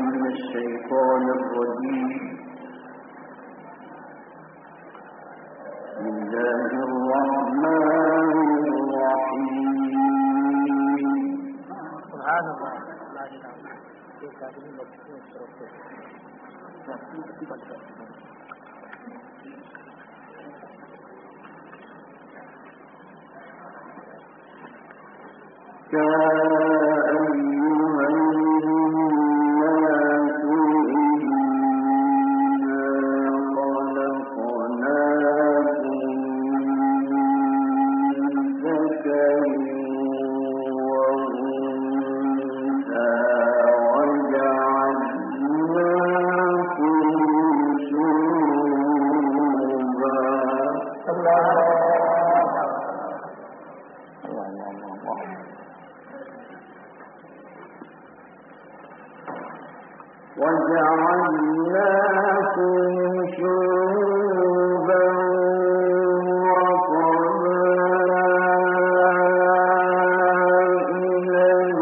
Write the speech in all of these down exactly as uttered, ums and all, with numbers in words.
الشيطان الرجيم. بسم الله الرحمن الرحيم. سبحان الله. يا أيها الناس إنا خلقناكم من ذكر وأنثى وجعلناكم شعوبا وقبائل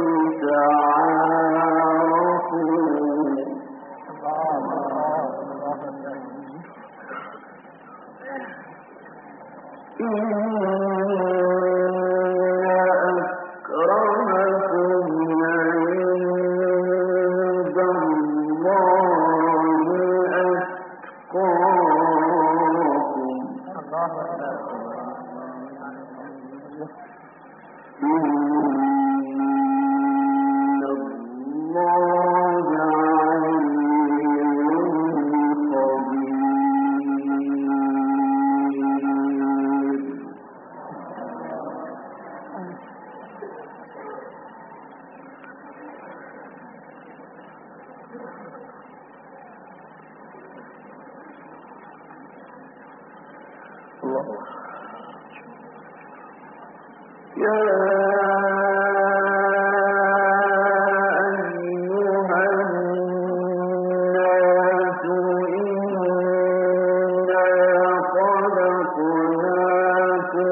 لتعارفوا. إن أكرمكم عند الله أتقاكم. إن الله عليم خبير. الله. يا أيها الناس إنا خلقناكم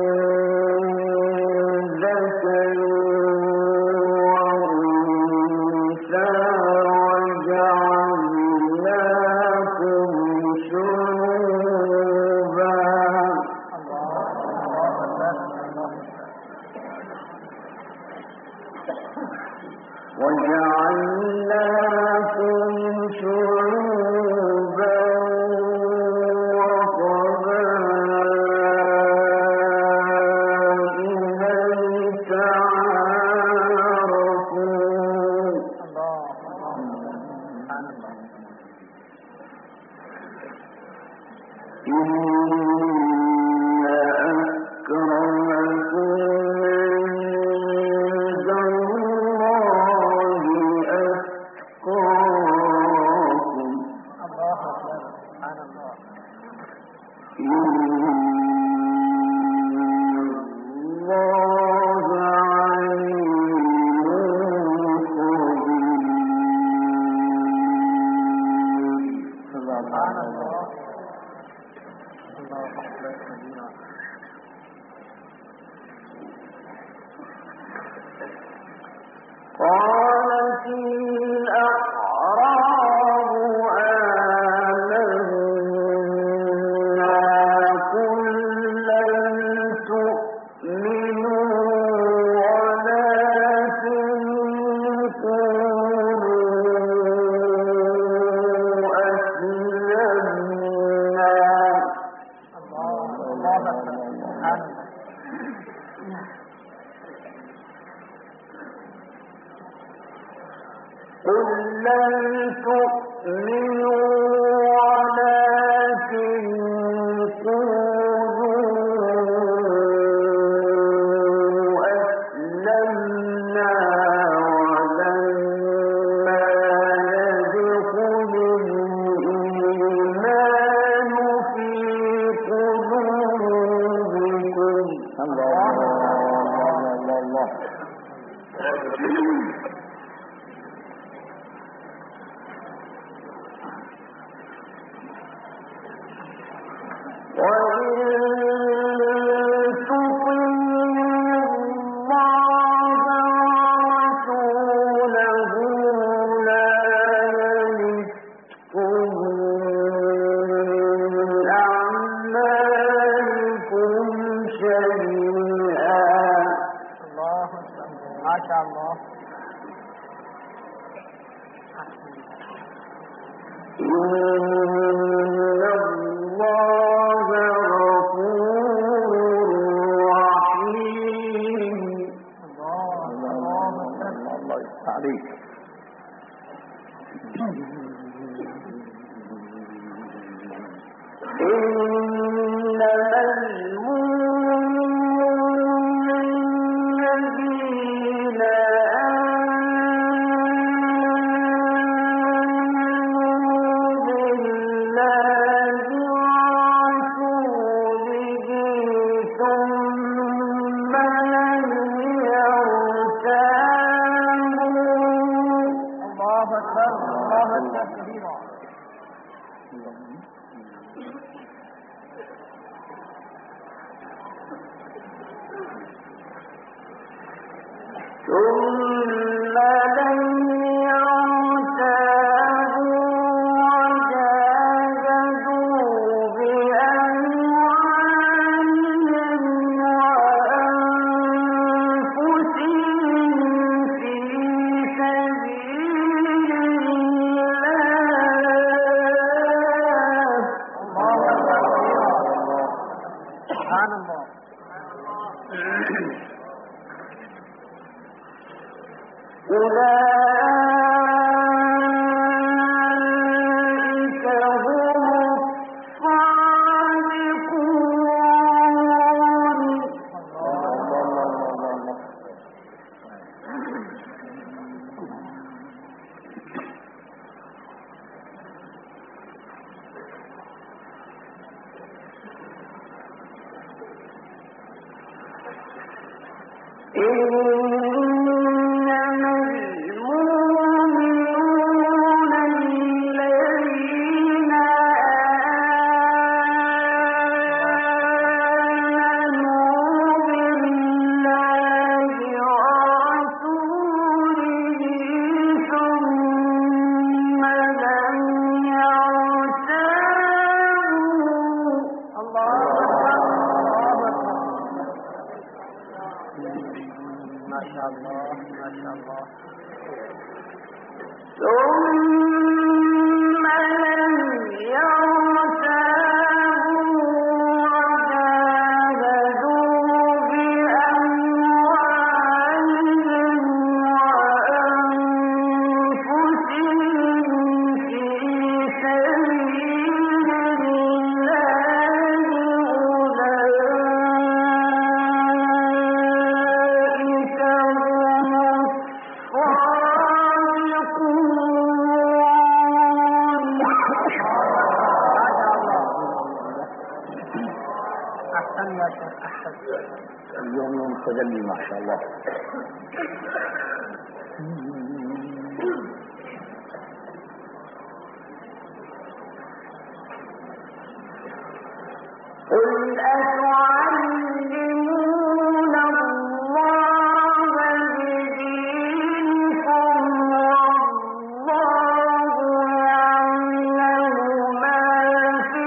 من ذكر وأنثى وجعلناكم شعوبا وجعلناكم شعوبا وقبائل لتعارفوا. إن أكرمكم عند الله أتقاكم. إن الله عليم خبير. سبحان الله. قالت الأعراب آمنا قل لم تؤمنوا ولكن قولوا أسلمنا. قل لن تؤمنوا ولكن قولوا أسلمنا ولما يدخل الإيمان في قلوبكم. الله الله الله. وإن ما شاء الله. إن الله غفور رحيم. الله الله الله عليك. إنما المؤمنون الذين آمنوا بالله ورسوله ثم لم يرتابوا. الله أكبر الله أكبر كبيرا. ثم لم يرتابوا وجاهدوا بأموالهم وأنفسهم في سبيل الله. الله أكبر كبيرا. سبحان الله. أولئك هم الصادقون. إنما المؤمنون الذين آمنوا بالله ورسوله ثم لم يرتابوا. الله أكبر الله أكبر. ما شاء الله ما شاء الله. ثم لم يرتابوا وجاهدوا بأموالهم وأنفسهم في سبيل الله أولئك هم أحسن يا شيخ أحسن. اليوم يوم تجلي ما شاء الله. قل أتعلمون الله بدينكم والله يعلم ما في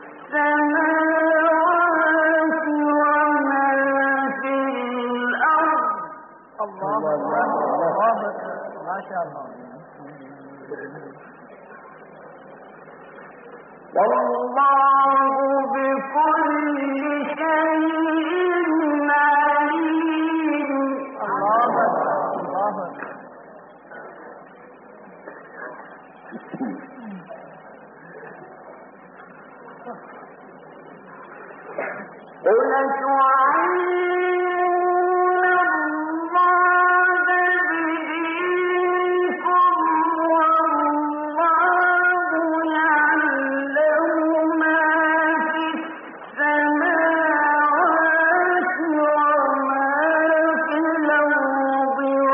السماوات وما في الأرض. الله أكبر الله أكبر. ما شاء الله. والله بكل شيء عليم. الله أكبر الله أكبر. قل أتعلمون الله بدينكم والله يعلم ما في السماوات وما في الأرض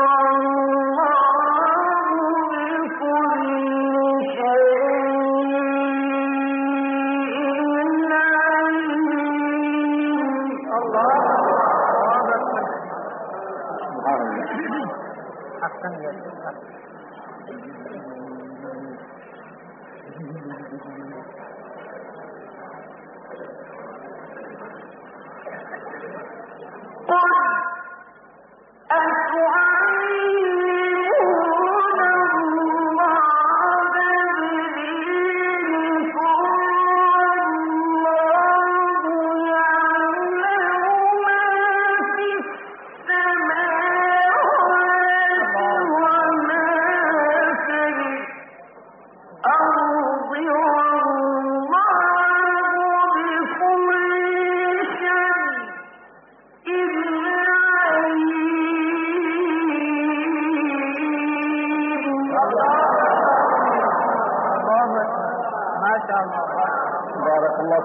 والله بكل شيء عليم. الله أكبر. أحسن يا شيخ أحسن. قل أتعلمون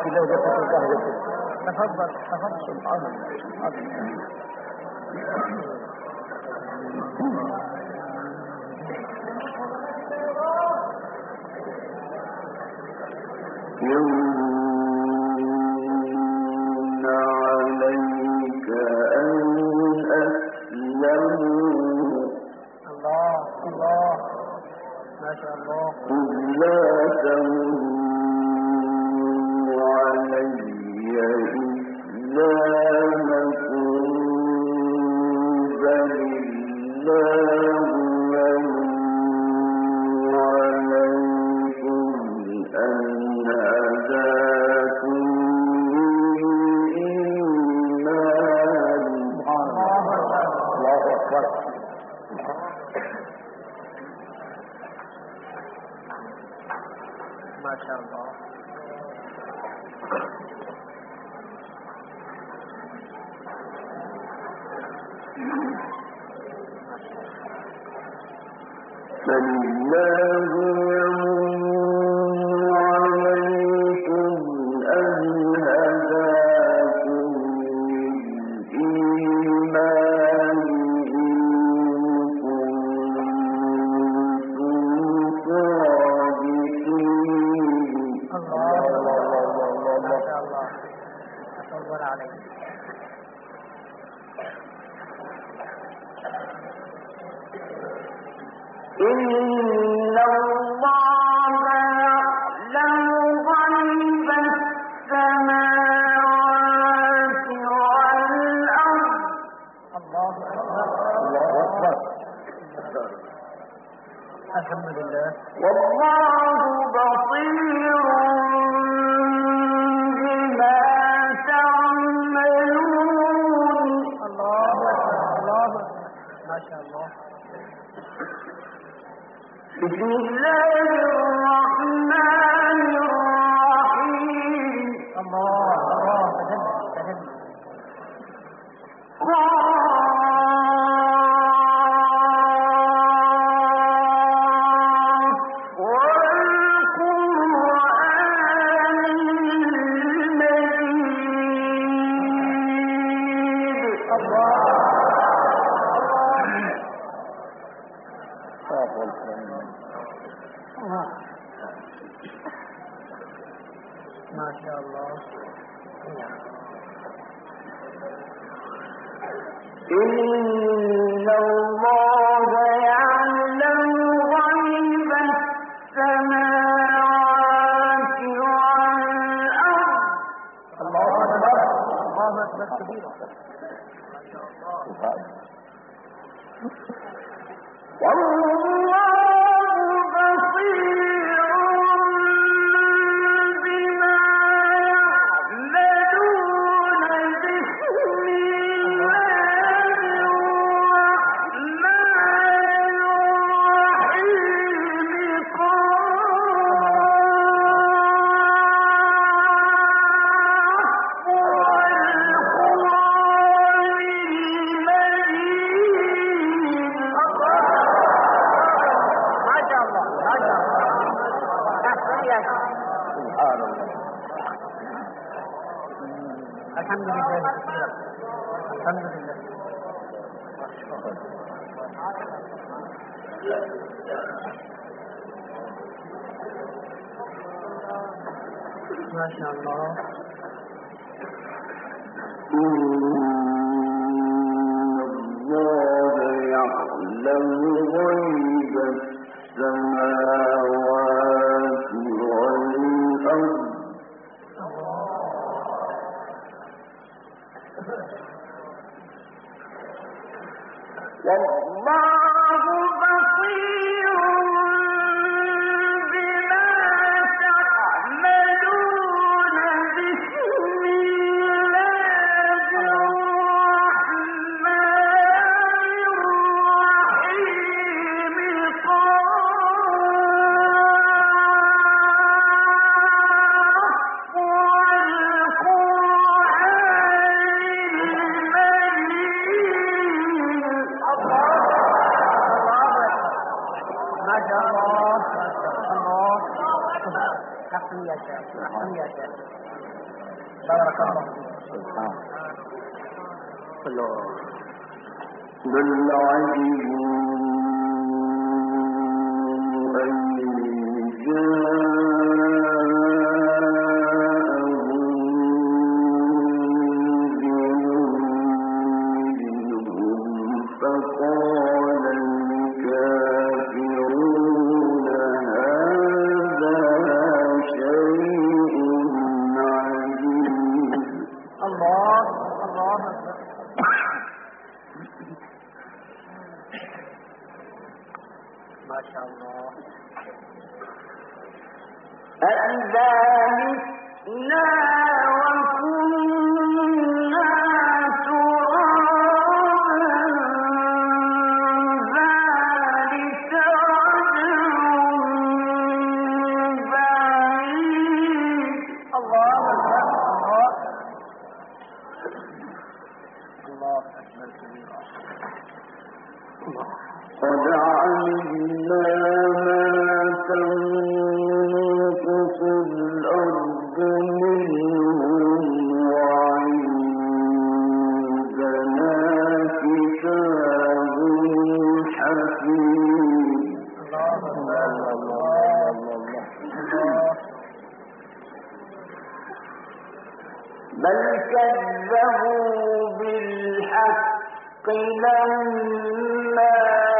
في لهجة اللهجة. تفضل تفضل. سبحان الله سبحان الله. يمن عليك أن أسلموا الله الله ما شاء الله. قل لا تمنوا علي إسلامكم بل الله يمن عليكم أن هداكم للإيمان. الله أكبر. ما شاء الله. فالله يمن عليكم أن هداكم للإيمان إن كنتم صادقين. الله ما شاء الله. تفضل عليك. إن الله يعلم غيب السماوات والأرض الله أكبر. الله أكبر. الحمد لله. والله بصير بما تعملون. الله أكبر. الله أكبر. ما شاء الله. بسم الله الرحمن الرحيم. الله الله تجلى تجلى. قاف والقرآن المجيد. الله ما شاء الله. إن الله يعلم غيب السماوات والأرض. الله أكبر. الله أكبر كبيرا. والله بصير بما يعملون. بسم الله الرحمن الرحيم. قاف والقرآن المجيد. ما شاء الله ما شاء الله. أحسن يا شيخ. سبحان الله. الحمد لله كثيرا. الحمد لله. ما شاء الله. إن الله يعلم غيب السماوات والأرض. والله بصير بما تعملون. بسم الله الرحمن الرحيم. قاف والقرآن المجيد. ما شاء الله. الله. أحسن يا شيخ. أحسن يا شيخ. بارك الله سبحان الله. بل عجبوا أن أَإِذَا مِتْنَا وَكُنَّا تُرَابًا ذَلِكَ رَجْعٌ بَعِيدٌ. الله أكبر. الله أكبر كبيرا. قد علمنا ما تنقص الأرض منهم وعندنا كتاب حفيظ. بل كذبوا بالحق لما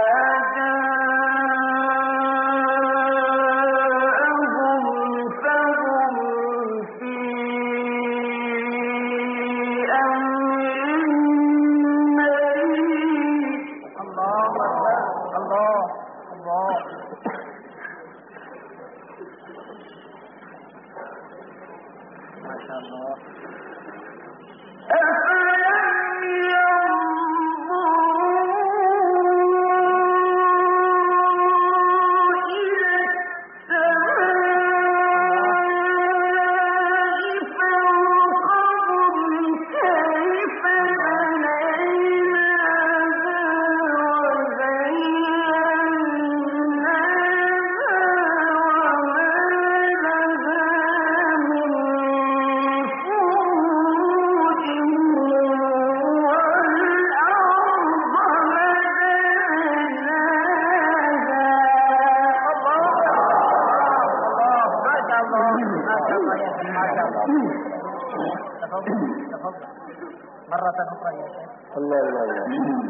مرة أخرى يا شيخ. الله الله الله.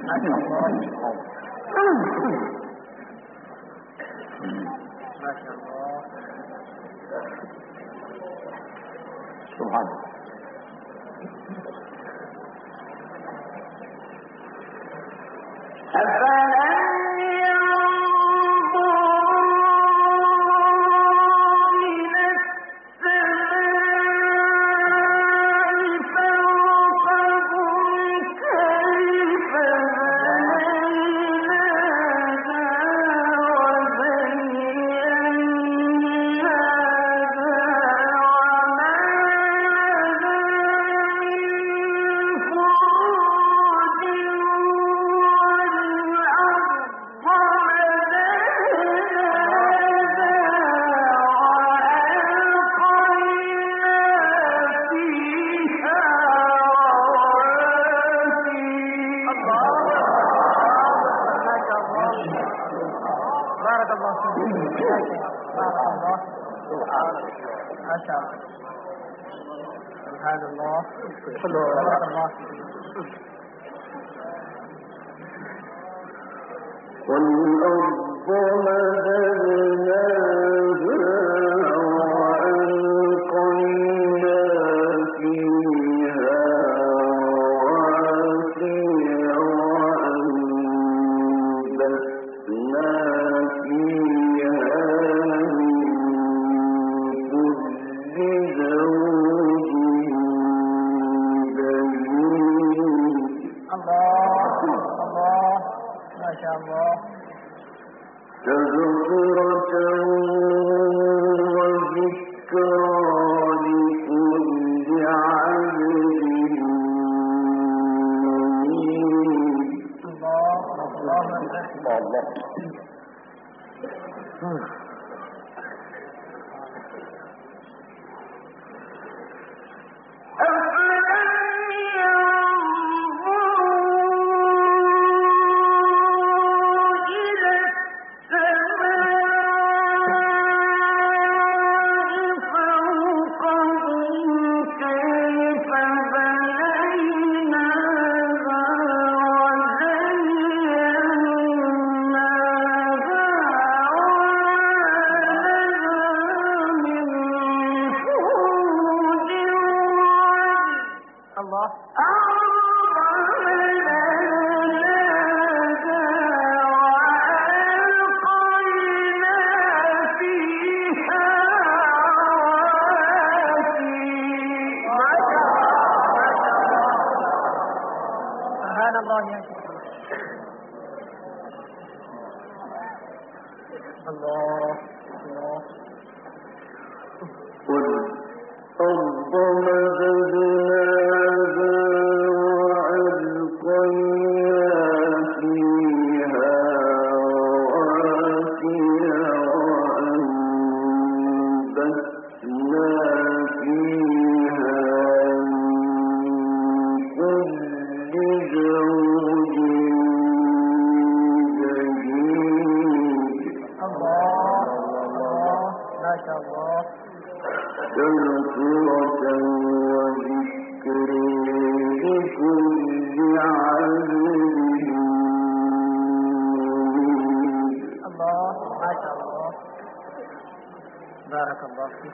ما شاء الله. سبحان الله. سبحان الله. سبحان الله. والأرض مددناها وألقينا فيها رواسي وأنبتنا فيها من كل زوج بهيج. الله الله ما شاء الله. تذكرة وذكرى لكل عبد منيب. الله الله الله. أفلا الله الله والأرض مددناها وألقينا فيها رواسي وأنبتنا فيها من كل زوج جديد الله الله ما شاء الله تذكرة وذكر لكل عبد منيب الله ما شاء الله بارك الله فيك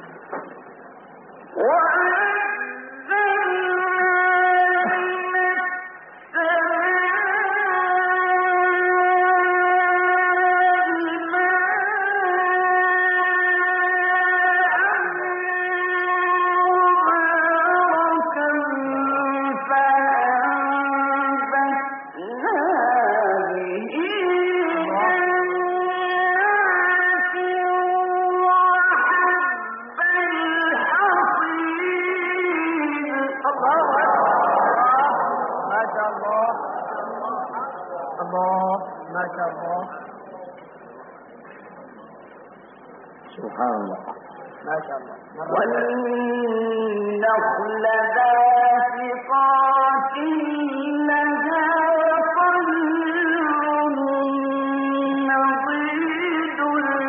سبحان الله ما شاء الله والنخل باسقات لها طلع نضيد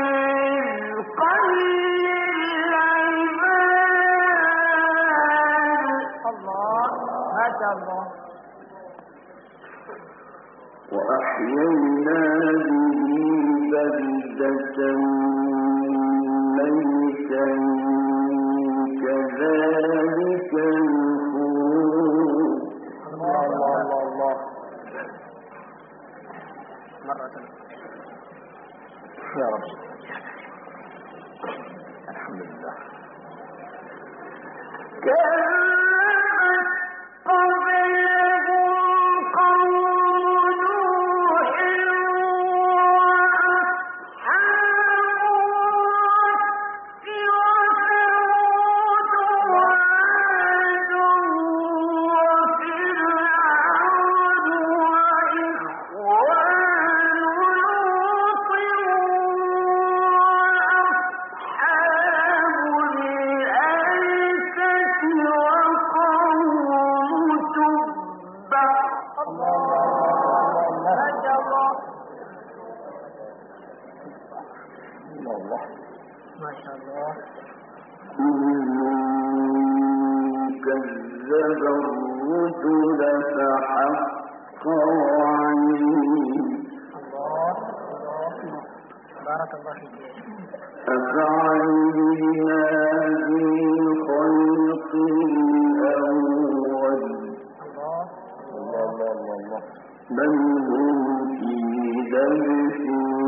للعباد الله ما شاء الله وأحيينا به بلدة ميتا كذلك الخروج الله الله الله الله مرة يا رب الحمد لله ما شاء الله كذب الرسل فحق وعيد الله الله بارك الله فيك أفعينا بالخلق الأول الله الله الله الله بل هم في لبس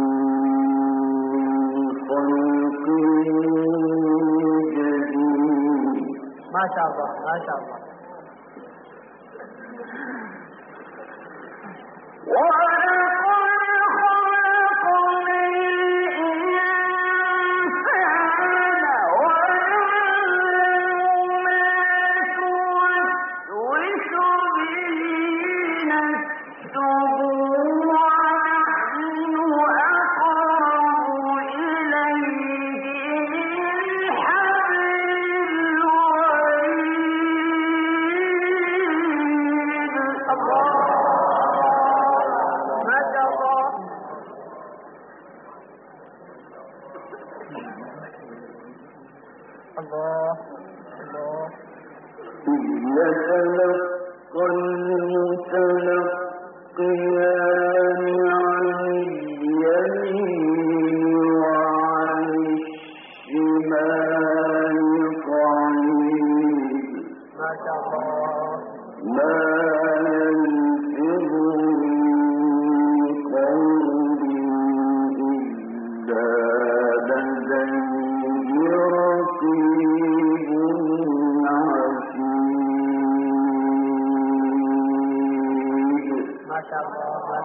خلق جديد ما شاء الله ما شاء الله الله الله إذ يتلقى المتلقيان عن اليمين وعن الشمال قعيد ما شاء الله ما يلفظ من قول إلا لديه رقيب عتيد ما شاء الله ما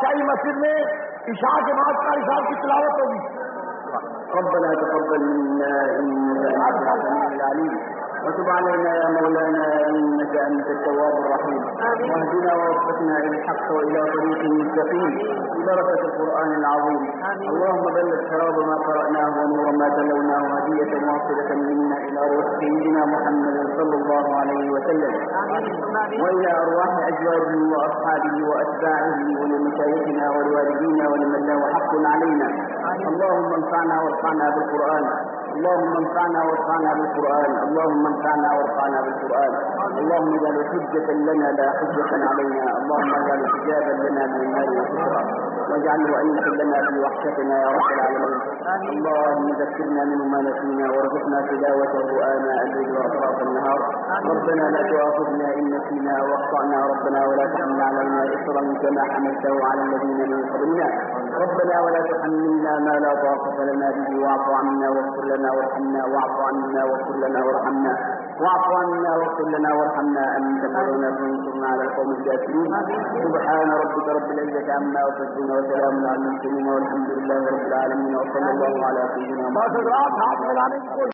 बादशाही मस्जिद में इशा के बाद कारी साहब की तिलावत होगी। ربنا تقبل منا إنك أنت السميع العليم وتب علينا يا مولانا إنك أنت التواب الرحيم واهدنا ووفقنا إلى الحق وإلى طريق مستقيم ببركة القرآن العظيم. اللهم بلغ ثواب ما قرأناه ونور ما تلوناه هدية واصلة منا إلى روح سيدنا محمد صلى الله عليه وسلم وإلى أرواح أزواجه وأصحابه وأتباعه ولمشايخنا ولوالدينا ولمن له حق علينا. اللهم انفعنا وارفعنا بالقرآن اللهم انفعنا وارفعنا بالقرآن اللهم انفعنا وارفعنا بالقرآن اللهم اجعل حجة لنا لا حجة علينا. اللهم اجعل حجابا لنا من النار وسترا واجعله أنيسا لنا في وحشتنا يا رب العالمين. اللهم ذكرنا منه ما نسينا وارزقنا تلاوته آناء الليل وأطراف النهار. ربنا لا تؤاخذنا إن نسينا واخطأنا ربنا ولا تحمل علينا إصرا كما حملته على الذين من قبلنا. ربنا ولا تحملنا ما لا طاقة لنا به واعف عنا واغفر لنا وارحمنا واعف عنا واغفر لنا وارحمنا واعف عنا واغفر لنا وارحمنا أنت مولانا فانصرنا على القوم الكافرين. سبحان ربك رب العزة عما يصفون وسلام على المرسلين والحمد لله رب العالمين وصلى الله على سيدنا محمد.